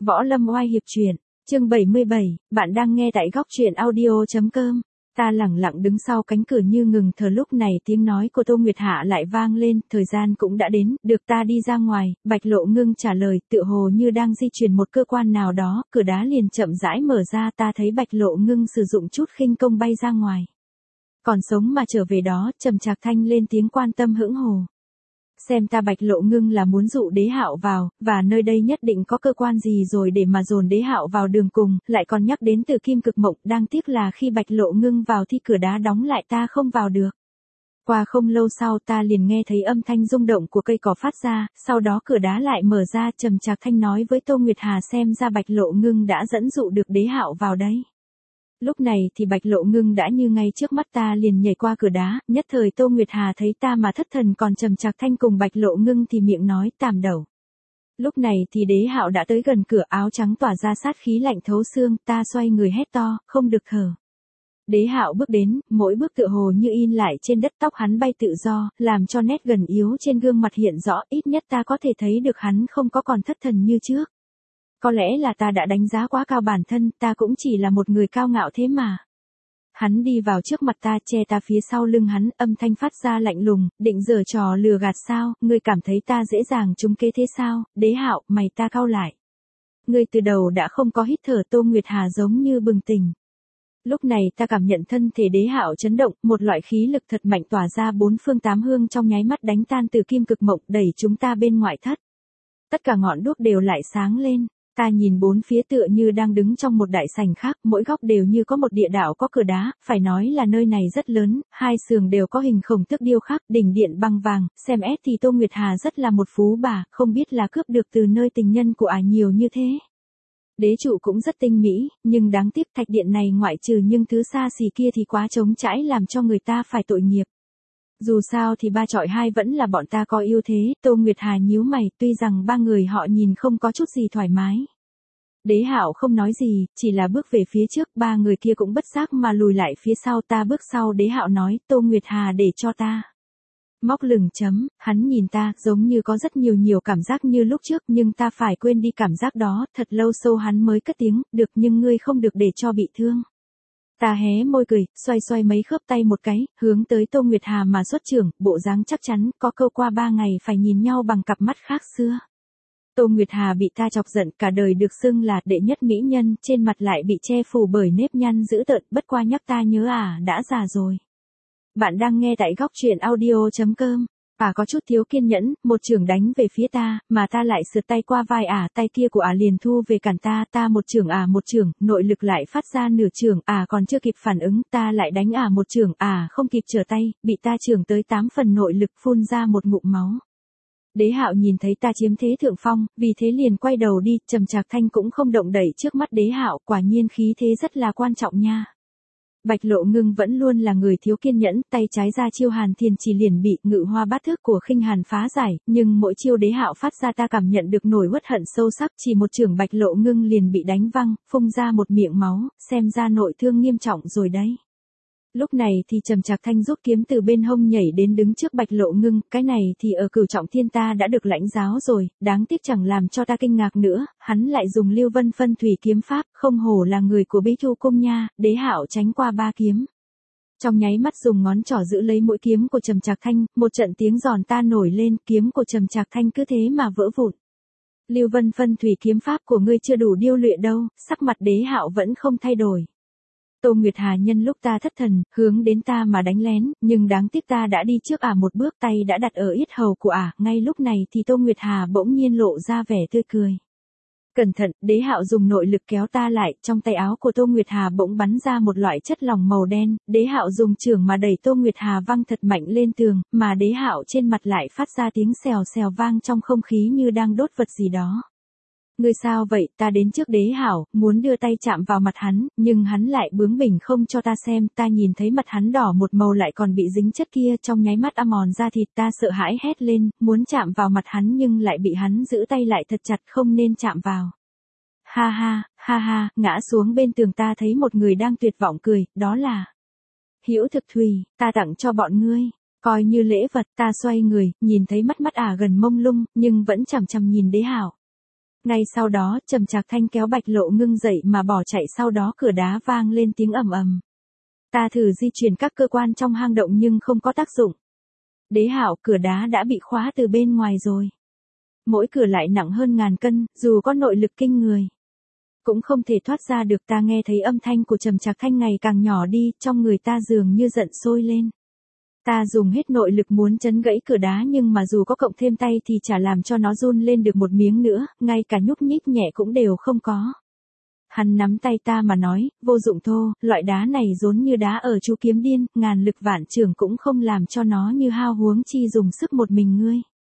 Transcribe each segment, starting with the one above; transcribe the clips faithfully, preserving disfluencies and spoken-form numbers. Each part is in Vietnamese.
Võ Lâm oai hiệp truyện, chương bảy mươi bảy, bạn đang nghe tại góc truyện audio chấm com. Ta lẳng lặng đứng sau cánh cửa như ngừng thở, lúc này tiếng nói của Tô Nguyệt Hạ lại vang lên, thời gian cũng đã đến, được ta đi ra ngoài. Bạch Lộ Ngưng trả lời, tựa hồ như đang di chuyển một cơ quan nào đó, cửa đá liền chậm rãi mở ra, ta thấy Bạch Lộ Ngưng sử dụng chút khinh công bay ra ngoài. Còn sống mà trở về đó, Trầm Trạc Thanh lên tiếng quan tâm hững hồ. Xem ta Bạch Lộ Ngưng là muốn dụ Đế Hạo vào, và nơi đây nhất định có cơ quan gì rồi để mà dồn Đế Hạo vào đường cùng, lại còn nhắc đến từ Kim Cực Mộng, đáng tiếc là khi Bạch Lộ Ngưng vào thì cửa đá đóng lại, ta không vào được. Qua không lâu sau ta liền nghe thấy âm thanh rung động của cây cỏ phát ra, sau đó cửa đá lại mở ra. Trầm Trạc Thanh nói với Tô Nguyệt Hà, xem ra Bạch Lộ Ngưng đã dẫn dụ được Đế Hạo vào đấy. Lúc này thì Bạch Lộ Ngưng đã như ngay trước mắt ta liền nhảy qua cửa đá, nhất thời Tô Nguyệt Hà thấy ta mà thất thần, còn Trầm Trạc Thanh cùng Bạch Lộ Ngưng thì miệng nói tàm đẩu. Lúc này thì Đế Hạo đã tới gần cửa, áo trắng tỏa ra sát khí lạnh thấu xương, ta xoay người hét to, không được thở. Đế Hạo bước đến, mỗi bước tựa hồ như in lại trên đất, tóc hắn bay tự do, làm cho nét gần yếu trên gương mặt hiện rõ, ít nhất ta có thể thấy được hắn không có còn thất thần như trước. Có lẽ là ta đã đánh giá quá cao bản thân, ta cũng chỉ là một người cao ngạo thế mà. Hắn đi vào trước mặt ta, che ta phía sau lưng hắn, âm thanh phát ra lạnh lùng, định giở trò lừa gạt sao, ngươi cảm thấy ta dễ dàng trúng kế thế sao? Đế Hạo, mày ta cau lại. Ngươi từ đầu đã không có hít thở. Tô Nguyệt Hà giống như bừng tỉnh. Lúc này ta cảm nhận thân thể Đế Hạo chấn động, một loại khí lực thật mạnh tỏa ra bốn phương tám hướng, trong nháy mắt đánh tan từ Kim Cực Mộng, đẩy chúng ta bên ngoại thất. Tất cả ngọn đuốc đều lại sáng lên. Ta nhìn bốn phía tựa như đang đứng trong một đại sảnh khác, mỗi góc đều như có một địa đạo có cửa đá, phải nói là nơi này rất lớn, hai sườn đều có hình khổng tước điêu khắc, đỉnh điện bằng vàng, xem ép thì Tô Nguyệt Hà rất là một phú bà, không biết là cướp được từ nơi tình nhân của ả nhiều như thế. Đế trụ cũng rất tinh mỹ, nhưng đáng tiếc thạch điện này ngoại trừ những thứ xa xỉ kia thì quá trống trải, làm cho người ta phải tội nghiệp. Dù sao thì ba chọi hai vẫn là bọn ta có ưu thế. Tô Nguyệt Hà nhíu mày, tuy rằng ba người họ nhìn không có chút gì thoải mái. Đế Hạo không nói gì, chỉ là bước về phía trước, ba người kia cũng bất giác mà lùi lại phía sau. Ta bước sau Đế Hạo nói, Tô Nguyệt Hà để cho ta. Móc lửng chấm, hắn nhìn ta, giống như có rất nhiều nhiều cảm giác như lúc trước, nhưng ta phải quên đi cảm giác đó, thật lâu sâu hắn mới cất tiếng, được, nhưng ngươi không được để cho bị thương. Ta hé môi cười, xoay xoay mấy khớp tay một cái, hướng tới Tô Nguyệt Hà mà xuất trưởng, bộ dáng chắc chắn, có câu qua ba ngày phải nhìn nhau bằng cặp mắt khác xưa. Tô Nguyệt Hà bị ta chọc giận, cả đời được xưng là đệ nhất mỹ nhân, trên mặt lại bị che phủ bởi nếp nhăn dữ tợn, bất qua nhắc ta nhớ à, đã già rồi. Bạn đang nghe tại góc truyện audio chấm com. Ả có chút thiếu kiên nhẫn, một chưởng đánh về phía ta, mà ta lại sượt tay qua vai ả, tay kia của ả liền thu về cản ta, ta một chưởng ả một chưởng, nội lực lại phát ra nửa chưởng, ả còn chưa kịp phản ứng, ta lại đánh ả một chưởng, ả không kịp trở tay, bị ta chưởng tới tám phần nội lực, phun ra một ngụm máu. Đế Hạo nhìn thấy ta chiếm thế thượng phong, vì thế liền quay đầu đi. Trầm Trạc Thanh cũng không động đậy trước mắt Đế Hạo, quả nhiên khí thế rất là quan trọng nha. Bạch Lộ Ngưng vẫn luôn là người thiếu kiên nhẫn, tay trái ra chiêu Hàn Thiền Chỉ liền bị Ngự Hoa Bát Thức của Khinh Hàn phá giải, nhưng mỗi chiêu Đế Hạo phát ra ta cảm nhận được nổi uất hận sâu sắc, chỉ một chưởng Bạch Lộ Ngưng liền bị đánh văng, phun ra một miệng máu, xem ra nội thương nghiêm trọng rồi đấy. Lúc này thì Trầm Trạc Thanh rút kiếm từ bên hông nhảy đến đứng trước Bạch Lộ Ngưng, cái này thì ở Cửu Trọng Thiên ta đã được lãnh giáo rồi, đáng tiếc chẳng làm cho ta kinh ngạc nữa, hắn lại dùng Lưu Vân Phân Thủy kiếm pháp, không hổ là người của Bí Chu Cung nha. Đế Hạo tránh qua ba kiếm. Trong nháy mắt dùng ngón trỏ giữ lấy mũi kiếm của Trầm Trạc Thanh, một trận tiếng giòn ta nổi lên, kiếm của Trầm Trạc Thanh cứ thế mà vỡ vụn. Lưu Vân Phân Thủy kiếm pháp của ngươi chưa đủ điêu luyện đâu, sắc mặt Đế Hạo vẫn không thay đổi. Tô Nguyệt Hà nhân lúc ta thất thần, hướng đến ta mà đánh lén, nhưng đáng tiếc ta đã đi trước ả một bước, tay đã đặt ở yết hầu của ả, ngay lúc này thì Tô Nguyệt Hà bỗng nhiên lộ ra vẻ tươi cười. Cẩn thận, Đế Hạo dùng nội lực kéo ta lại, trong tay áo của Tô Nguyệt Hà bỗng bắn ra một loại chất lỏng màu đen, Đế Hạo dùng chưởng mà đẩy Tô Nguyệt Hà văng thật mạnh lên tường, mà Đế Hạo trên mặt lại phát ra tiếng xèo xèo vang trong không khí như đang đốt vật gì đó. Ngươi sao vậy? Ta đến trước Đế Hạo, muốn đưa tay chạm vào mặt hắn, nhưng hắn lại bướng bỉnh không cho ta xem, ta nhìn thấy mặt hắn đỏ một màu lại còn bị dính chất kia, trong nháy mắt ăn mòn da thịt, ta sợ hãi hét lên, muốn chạm vào mặt hắn nhưng lại bị hắn giữ tay lại thật chặt, không nên chạm vào. Ha ha, ha ha, ngã xuống bên tường ta thấy một người đang tuyệt vọng cười, đó là Hữu Thực Thùy, ta tặng cho bọn ngươi, coi như lễ vật. Ta xoay người, nhìn thấy mắt mắt ả gần mông lung, nhưng vẫn chằm chằm nhìn Đế Hạo. Ngay sau đó, Trầm Trạc Thanh kéo Bạch Lộ Ngưng dậy mà bỏ chạy, sau đó cửa đá vang lên tiếng ầm ầm. Ta thử di chuyển các cơ quan trong hang động nhưng không có tác dụng. Đế Hạo, cửa đá đã bị khóa từ bên ngoài rồi. Mỗi cửa lại nặng hơn ngàn cân, dù có nội lực kinh người. Cũng không thể thoát ra được. Ta nghe thấy âm thanh của Trầm Trạc Thanh ngày càng nhỏ đi, trong người ta dường như giận sôi lên. Ta dùng hết nội lực muốn chấn gãy cửa đá nhưng mà dù có cộng thêm tay thì chả làm cho nó run lên được một miếng nữa, ngay cả nhúc nhích nhẹ cũng đều không có. Hắn nắm tay ta mà nói, vô dụng thô, loại đá này giống như đá ở Chú Kiếm Điên, ngàn lực vạn trưởng cũng không làm cho nó như hao huống chi dùng sức một mình ngươi.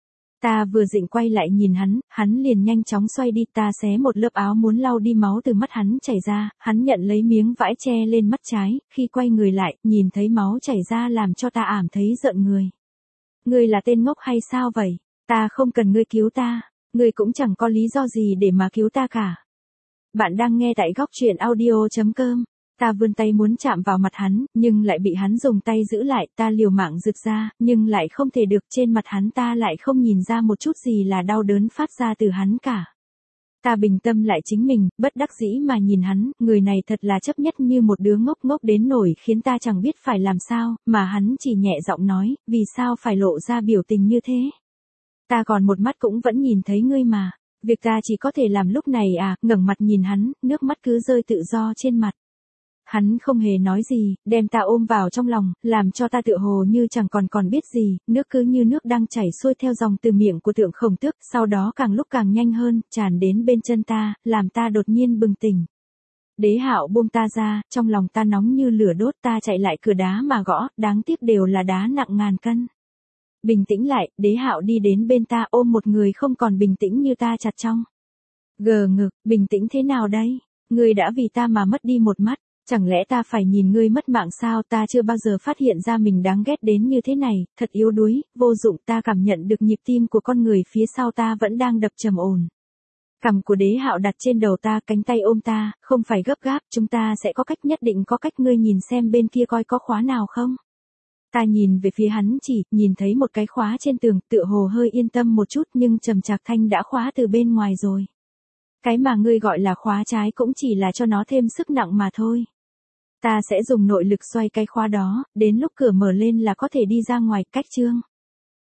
Ta vừa dịnh quay lại nhìn hắn, hắn liền nhanh chóng xoay đi, ta xé một lớp áo muốn lau đi máu từ mắt hắn chảy ra, hắn nhận lấy miếng vải che lên mắt trái, khi quay người lại, nhìn thấy máu chảy ra làm cho ta ảm thấy giận người. Ngươi là tên ngốc hay sao vậy? Ta không cần ngươi cứu ta, ngươi cũng chẳng có lý do gì để mà cứu ta cả. Bạn đang nghe tại góc truyện audio chấm com. Ta vươn tay muốn chạm vào mặt hắn, nhưng lại bị hắn dùng tay giữ lại, ta liều mạng giật ra, nhưng lại không thể được, trên mặt hắn ta lại không nhìn ra một chút gì là đau đớn phát ra từ hắn cả. Ta bình tâm lại chính mình, bất đắc dĩ mà nhìn hắn, người này thật là chấp nhất như một đứa ngốc ngốc đến nổi khiến ta chẳng biết phải làm sao, mà hắn chỉ nhẹ giọng nói, vì sao phải lộ ra biểu tình như thế. Ta còn một mắt cũng vẫn nhìn thấy ngươi mà, việc ta chỉ có thể làm lúc này à, ngẩng mặt nhìn hắn, nước mắt cứ rơi tự do trên mặt. Hắn không hề nói gì, đem ta ôm vào trong lòng, làm cho ta tựa hồ như chẳng còn còn biết gì, nước cứ như nước đang chảy xuôi theo dòng từ miệng của Tượng Khổng Tước, sau đó càng lúc càng nhanh hơn, tràn đến bên chân ta, làm ta đột nhiên bừng tỉnh. Đế Hạo buông ta ra, trong lòng ta nóng như lửa đốt, ta chạy lại cửa đá mà gõ, đáng tiếc đều là đá nặng ngàn cân. Bình tĩnh lại, Đế Hạo đi đến bên ta ôm một người không còn bình tĩnh như ta chặt trong. Gờ ngực, bình tĩnh thế nào đây? Ngươi đã vì ta mà mất đi một mắt. Chẳng lẽ ta phải nhìn ngươi mất mạng sao? Ta chưa bao giờ phát hiện ra mình đáng ghét đến như thế này, thật yếu đuối, vô dụng. Ta cảm nhận được nhịp tim của con người phía sau ta vẫn đang đập trầm ổn. Cằm của Đế Hạo đặt trên đầu ta, cánh tay ôm ta, không phải gấp gáp, chúng ta sẽ có cách, nhất định có cách, ngươi nhìn xem bên kia coi có khóa nào không. Ta nhìn về phía hắn chỉ, nhìn thấy một cái khóa trên tường, tựa hồ hơi yên tâm một chút nhưng Trầm Trạc Thanh đã khóa từ bên ngoài rồi. Cái mà ngươi gọi là khóa trái cũng chỉ là cho nó thêm sức nặng mà thôi. Ta sẽ dùng nội lực xoay cái khóa đó, đến lúc cửa mở lên là có thể đi ra ngoài, cách chương.